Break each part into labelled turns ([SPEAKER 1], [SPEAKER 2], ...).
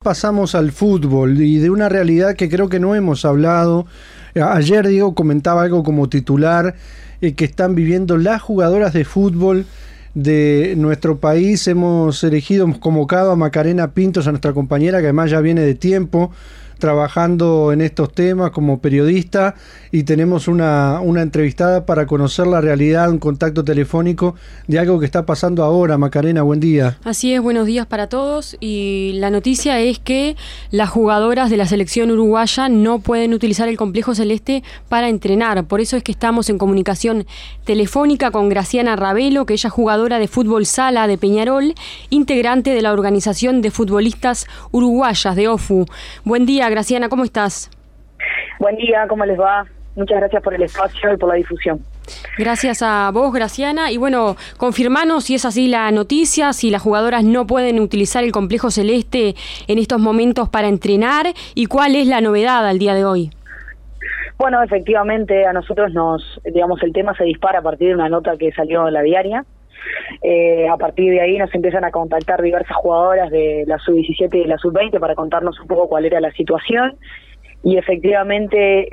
[SPEAKER 1] Pasamos al fútbol y de una realidad que creo que no hemos hablado. Ayer Diego comentaba algo como titular que están viviendo las jugadoras de fútbol de nuestro país. Hemos convocado a Macarena Pintos, a nuestra compañera, que además ya viene de tiempo trabajando en estos temas como periodista, y tenemos una entrevistada para conocer la realidad, un contacto telefónico de algo que está pasando ahora. Macarena, buen día.
[SPEAKER 2] Así es, buenos días para todos, y la noticia es que las jugadoras de la selección uruguaya no pueden utilizar el Complejo Celeste para entrenar. Por eso es que estamos en comunicación telefónica con Graciana Ravelo, que ella es jugadora de fútbol sala de Peñarol, integrante de la Organización de Futbolistas Uruguayas de OFU. Buen día, Graciana, ¿cómo estás?
[SPEAKER 3] Buen día, ¿cómo les va? Muchas gracias por el espacio y por la difusión.
[SPEAKER 2] Gracias a vos, Graciana. Y bueno, confirmanos si es así la noticia, si las jugadoras no pueden utilizar el Complejo Celeste en estos momentos para entrenar, y cuál es la novedad al día de hoy.
[SPEAKER 3] Bueno, efectivamente a nosotros el tema se dispara a partir de una nota que salió en la diaria. A partir de ahí nos empiezan a contactar diversas jugadoras de la sub-17 y de la sub-20 para contarnos un poco cuál era la situación, y efectivamente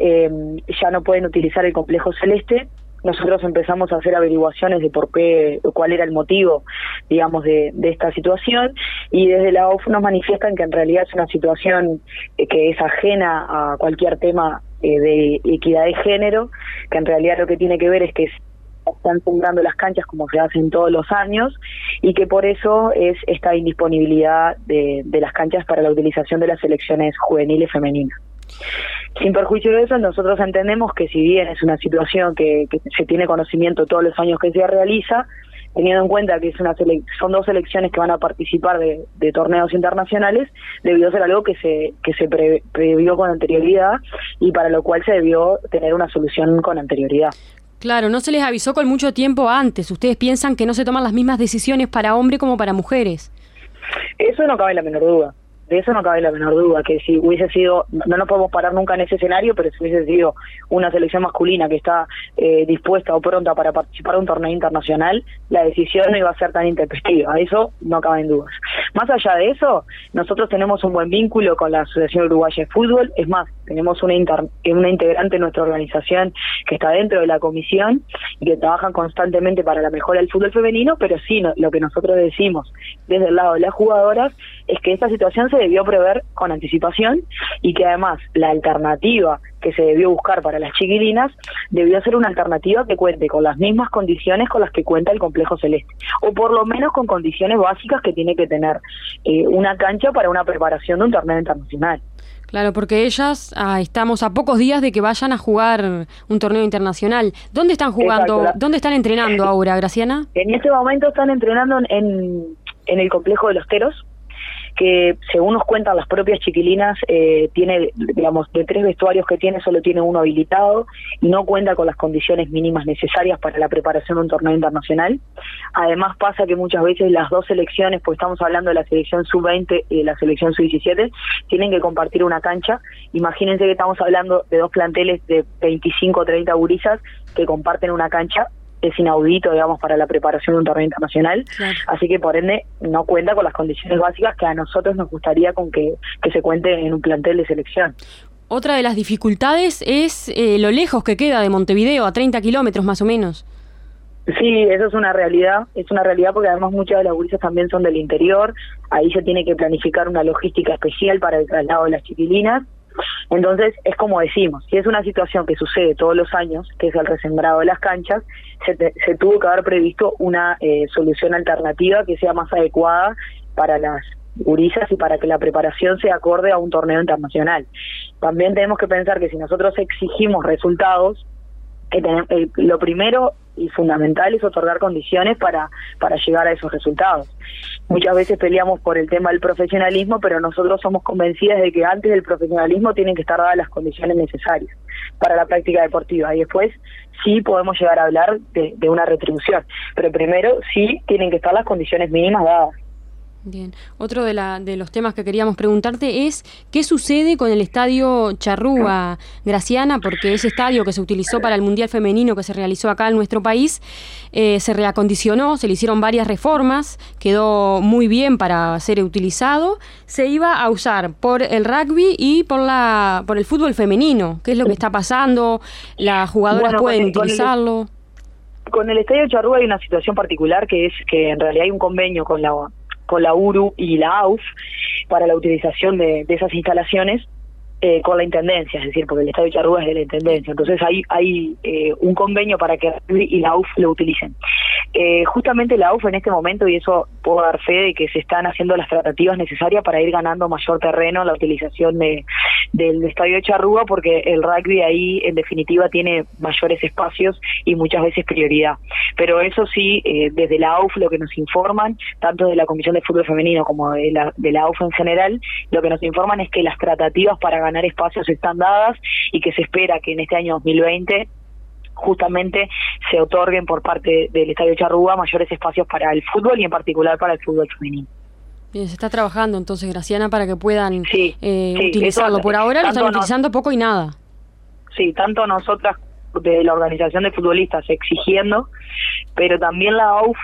[SPEAKER 3] ya no pueden utilizar el Complejo Celeste. Nosotros empezamos a hacer averiguaciones de cuál era el motivo, digamos, de esta situación, y desde la OFU nos manifiestan que en realidad es una situación que es ajena a cualquier tema de equidad de género, que en realidad lo que tiene que ver es que están fundando las canchas como se hacen todos los años, y que por eso es esta indisponibilidad de las canchas para la utilización de las selecciones juveniles femeninas. Sin perjuicio de eso, nosotros entendemos que si bien es una situación que se tiene conocimiento todos los años que se realiza, teniendo en cuenta que son dos selecciones que van a participar de torneos internacionales, debió ser algo que se previó con anterioridad, y para lo cual se debió tener una solución con anterioridad.
[SPEAKER 2] Claro, no se les avisó con mucho tiempo antes. Ustedes piensan que no se toman las mismas decisiones para hombres como para mujeres.
[SPEAKER 3] Eso no cabe la menor duda. De eso no cabe la menor duda, que si hubiese sido, no nos podemos parar nunca en ese escenario, pero si hubiese sido una selección masculina que está dispuesta o pronta para participar de un torneo internacional, la decisión no iba a ser tan intempestiva. Eso no cabe en dudas. Más allá de eso, nosotros tenemos un buen vínculo con la Asociación Uruguaya de Fútbol. Es más, tenemos una integrante de nuestra organización que está dentro de la comisión y que trabajan constantemente para la mejora del fútbol femenino, pero sí, lo que nosotros decimos desde el lado de las jugadoras es que esta situación se debió prever con anticipación, y que además la alternativa que se debió buscar para las chiquilinas debió ser una alternativa que cuente con las mismas condiciones con las que cuenta el Complejo Celeste, o por lo menos con condiciones básicas que tiene que tener una cancha para una preparación de un torneo internacional.
[SPEAKER 2] Claro, porque ellas estamos a pocos días de que vayan a jugar un torneo internacional. ¿Dónde están jugando? Exacto. ¿Dónde están entrenando ahora, Graciana?
[SPEAKER 3] En este momento están entrenando en el complejo de Los Teros, que según nos cuentan las propias chiquilinas, tiene, digamos, de 3 vestuarios que tiene, solo tiene uno habilitado y no cuenta con las condiciones mínimas necesarias para la preparación de un torneo internacional. Además pasa que muchas veces las dos selecciones, pues estamos hablando de la selección sub-20 y de la selección sub-17, tienen que compartir una cancha. Imagínense que estamos hablando de dos planteles de 25 o 30 gurisas que comparten una cancha. Es inaudito, digamos, para la preparación de un torneo internacional. Claro. Así que por ende no cuenta con las condiciones básicas que a nosotros nos gustaría con que se cuente en un plantel de selección.
[SPEAKER 2] Otra de las dificultades es lo lejos que queda de Montevideo, a 30 kilómetros más o menos.
[SPEAKER 3] Sí, eso es una realidad porque además muchas de las gurisas también son del interior. Ahí se tiene que planificar una logística especial para el traslado de las chiquilinas. Entonces, es como decimos, si es una situación que sucede todos los años, que es el resembrado de las canchas, se tuvo que haber previsto una solución alternativa que sea más adecuada para las gurisas y para que la preparación sea acorde a un torneo internacional. También tenemos que pensar que si nosotros exigimos resultados, lo primero y fundamental es otorgar condiciones para llegar a esos resultados. Muchas veces peleamos por el tema del profesionalismo, pero nosotros somos convencidas de que antes del profesionalismo tienen que estar dadas las condiciones necesarias para la práctica deportiva, y después sí podemos llegar a hablar de una retribución, pero primero sí tienen que estar las condiciones mínimas dadas.
[SPEAKER 2] Bien. Otro de los temas que queríamos preguntarte es ¿qué sucede con el estadio Charrúa, Graciana? Porque ese estadio que se utilizó para el Mundial Femenino que se realizó acá en nuestro país se reacondicionó, se le hicieron varias reformas, quedó muy bien para ser utilizado. Se iba a usar por el rugby y por el fútbol femenino. ¿Qué es lo que está pasando? ¿Las jugadoras pueden utilizarlo?
[SPEAKER 3] Con el estadio Charrúa hay una situación particular que es que en realidad hay un convenio con la URU y la AUF para la utilización de esas instalaciones con la Intendencia, es decir, porque el estadio Charrúa es de la Intendencia. Entonces hay un convenio para que y la AUF lo utilicen. Justamente la AUF en este momento, y eso puedo dar fe de que se están haciendo las tratativas necesarias para ir ganando mayor terreno en la utilización del estadio de Charrúa, porque el rugby ahí en definitiva tiene mayores espacios y muchas veces prioridad. Pero eso sí, desde la AUF lo que nos informan, tanto de la Comisión de Fútbol Femenino como de la AUF en general, lo que nos informan es que las tratativas para ganar espacios están dadas y que se espera que en este año 2020 justamente se otorguen por parte del Estadio Charrúa mayores espacios para el fútbol y en particular para el fútbol femenino.
[SPEAKER 2] Bien, se está trabajando entonces, Graciana, para que puedan
[SPEAKER 3] sí,
[SPEAKER 2] utilizarlo.
[SPEAKER 3] Eso,
[SPEAKER 2] por ahora lo están utilizando poco y nada.
[SPEAKER 3] Sí, tanto nosotras de la organización de futbolistas exigiendo, pero también la AUF,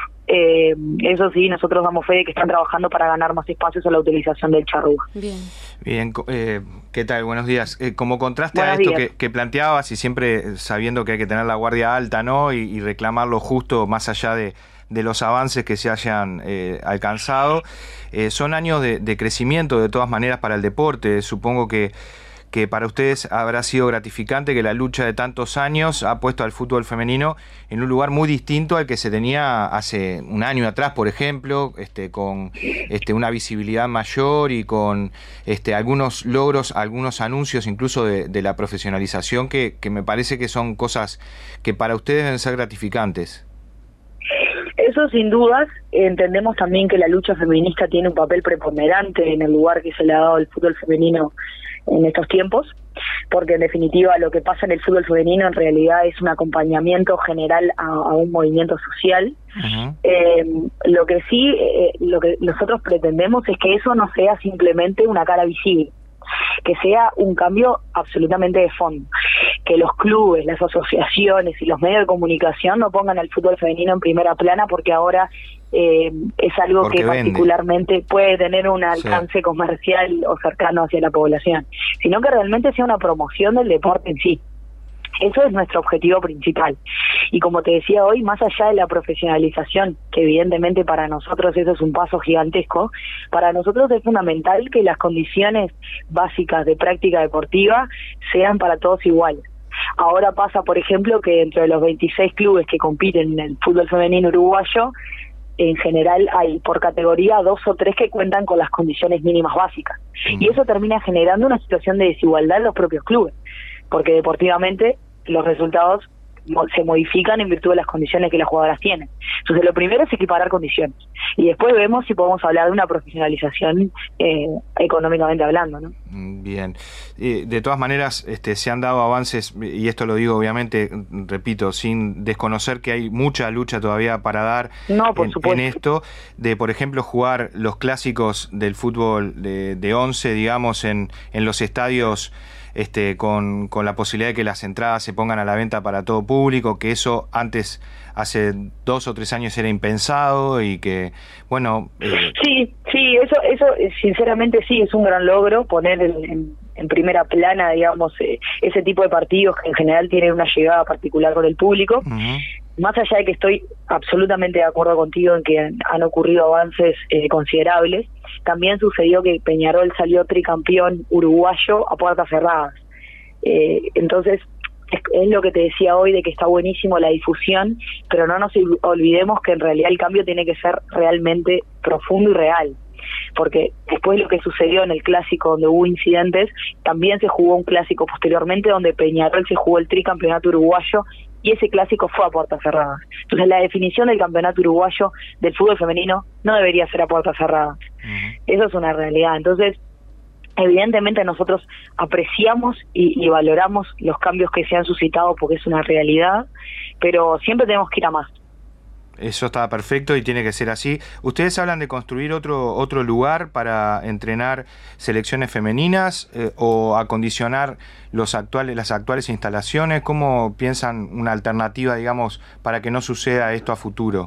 [SPEAKER 3] eso sí, nosotros damos fe de que están trabajando para ganar más espacios a la utilización del Charrúa.
[SPEAKER 4] Bien, ¿qué tal? Buenos días. Como contraste a esto que planteabas y siempre sabiendo que hay que tener la guardia alta, ¿no? Y reclamar lo justo más allá de los avances que se hayan alcanzado, son años de crecimiento de todas maneras para el deporte. Supongo que para ustedes habrá sido gratificante que la lucha de tantos años ha puesto al fútbol femenino en un lugar muy distinto al que se tenía hace un año atrás, por ejemplo, con una visibilidad mayor y con algunos logros, algunos anuncios incluso de la profesionalización que me parece que son cosas que para ustedes deben ser gratificantes.
[SPEAKER 3] Eso sin dudas. Entendemos también que la lucha feminista tiene un papel preponderante en el lugar que se le ha dado al fútbol femenino en estos tiempos, porque en definitiva lo que pasa en el fútbol femenino en realidad es un acompañamiento general a un movimiento social. Uh-huh. Lo que sí, lo que nosotros pretendemos es que eso no sea simplemente una cara visible, que sea un cambio absolutamente de fondo, que los clubes, las asociaciones y los medios de comunicación no pongan al fútbol femenino en primera plana porque ahora es algo porque que vende. Particularmente puede tener un alcance comercial o cercano hacia la población, sino que realmente sea una promoción del deporte en sí. Eso es nuestro objetivo principal. Y como te decía hoy, más allá de la profesionalización, que evidentemente para nosotros eso es un paso gigantesco, para nosotros es fundamental que las condiciones básicas de práctica deportiva sean para todos iguales. Ahora pasa, por ejemplo, que dentro de los 26 clubes que compiten en el fútbol femenino uruguayo, en general hay por categoría 2 o 3 que cuentan con las condiciones mínimas básicas. Y eso termina generando una situación de desigualdad en los propios clubes, porque deportivamente los resultados se modifican en virtud de las condiciones que las jugadoras tienen. Entonces lo primero es equiparar condiciones y después vemos si podemos hablar de una profesionalización económicamente hablando, ¿no?
[SPEAKER 4] Bien, de todas maneras se han dado avances, y esto lo digo obviamente, repito, sin desconocer que hay mucha lucha todavía para dar en esto, de por ejemplo jugar los clásicos del fútbol de 11, digamos, en los estadios con la posibilidad de que las entradas se pongan a la venta para todo público, que eso antes, hace 2 o 3 años era impensado y que, bueno...
[SPEAKER 3] Sí, eso sinceramente sí, es un gran logro poner en primera plana, digamos, ese tipo de partidos que en general tienen una llegada particular con el público. Uh-huh. Más allá de que estoy absolutamente de acuerdo contigo en que han ocurrido avances considerables, también sucedió que Peñarol salió tricampeón uruguayo a puertas cerradas. Entonces, es lo que te decía hoy de que está buenísimo la difusión, pero no nos olvidemos que en realidad el cambio tiene que ser realmente profundo y real. Porque después de lo que sucedió en el clásico donde hubo incidentes, también se jugó un clásico posteriormente donde Peñarol se jugó el tricampeonato uruguayo y ese clásico fue a puertas cerradas. Entonces la definición del campeonato uruguayo del fútbol femenino no debería ser a puertas cerradas. Uh-huh. Eso es una realidad. Entonces, evidentemente nosotros apreciamos y valoramos los cambios que se han suscitado porque es una realidad, pero siempre tenemos que ir a más.
[SPEAKER 4] Eso está perfecto y tiene que ser así. Ustedes hablan de construir otro lugar para entrenar selecciones femeninas o acondicionar las actuales instalaciones. ¿Cómo piensan una alternativa, digamos, para que no suceda esto a futuro?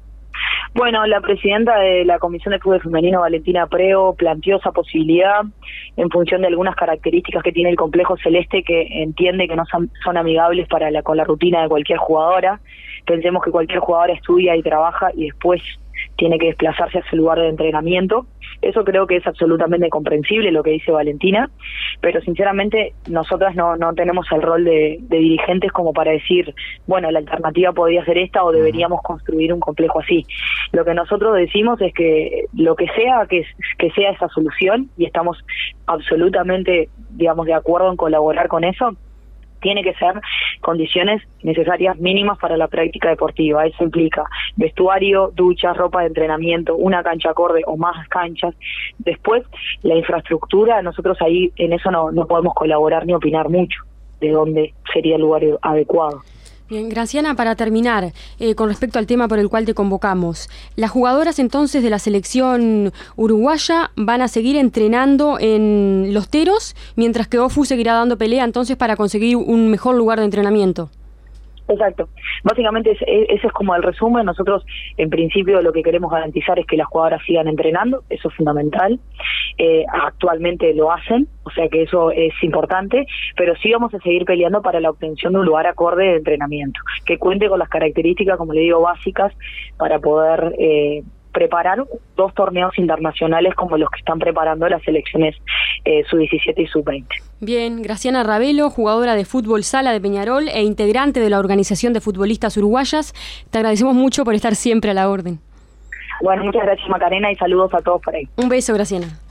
[SPEAKER 3] Bueno, la presidenta de la Comisión de Fútbol Femenino, Valentina Preo, planteó esa posibilidad en función de algunas características que tiene el complejo celeste, que entiende que no son amigables con la rutina de cualquier jugadora. Pensemos que cualquier jugadora estudia y trabaja y después tiene que desplazarse a su lugar de entrenamiento. Eso creo que es absolutamente comprensible lo que dice Valentina, pero sinceramente nosotras no tenemos el rol de dirigentes como para decir, bueno, la alternativa podría ser esta o deberíamos construir un complejo así. Lo que nosotros decimos es que lo que sea, que sea esa solución, y estamos absolutamente, digamos, de acuerdo en colaborar con eso. Tiene que ser condiciones necesarias mínimas para la práctica deportiva. Eso implica vestuario, duchas, ropa de entrenamiento, una cancha acorde o más canchas. Después, la infraestructura, nosotros ahí en eso no podemos colaborar ni opinar mucho de dónde sería el lugar adecuado.
[SPEAKER 2] Bien, Graciana, para terminar, con respecto al tema por el cual te convocamos, las jugadoras entonces de la selección uruguaya van a seguir entrenando en Los Teros, mientras que OFU seguirá dando pelea entonces para conseguir un mejor lugar de entrenamiento.
[SPEAKER 3] Exacto. Básicamente ese es como el resumen. Nosotros, en principio, lo que queremos garantizar es que las jugadoras sigan entrenando. Eso es fundamental. Actualmente lo hacen, o sea que eso es importante, pero sí vamos a seguir peleando para la obtención de un lugar acorde de entrenamiento, que cuente con las características, como le digo, básicas para poder preparar 2 torneos internacionales como los que están preparando las selecciones sub-17 y sub-20.
[SPEAKER 2] Bien, Graciana Ravelo, jugadora de fútbol sala de Peñarol e integrante de la Organización de Futbolistas Uruguayas, te agradecemos mucho por estar siempre a la orden.
[SPEAKER 3] Bueno, muchas gracias, Macarena, y saludos a todos por ahí.
[SPEAKER 2] Un beso, Graciana.